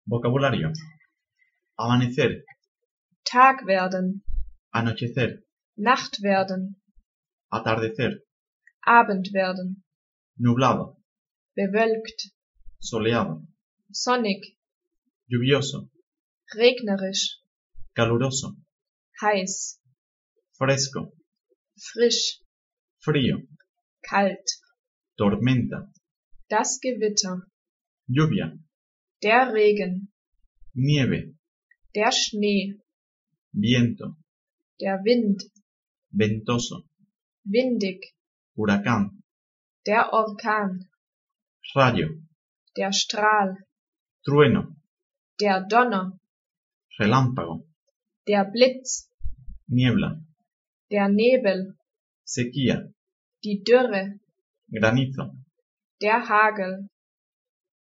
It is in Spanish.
Vocabulario. Amanecer, Tag werden, anochecer, Nacht werden, atardecer, Abend werden, nublado, bewölkt, soleado, sonnig, lluvioso, regnerisch, caluroso, heiß, fresco, frisch, frío, kalt, tormenta, das Gewitter, lluvia, der Regen, nieve, der Schnee, viento, der Wind, ventoso, windig, huracán, der Orkan, rayo, der Strahl, trueno, der Donner, relámpago, der Blitz, niebla, der Nebel, sequía, die Dürre, granizo, der Hagel,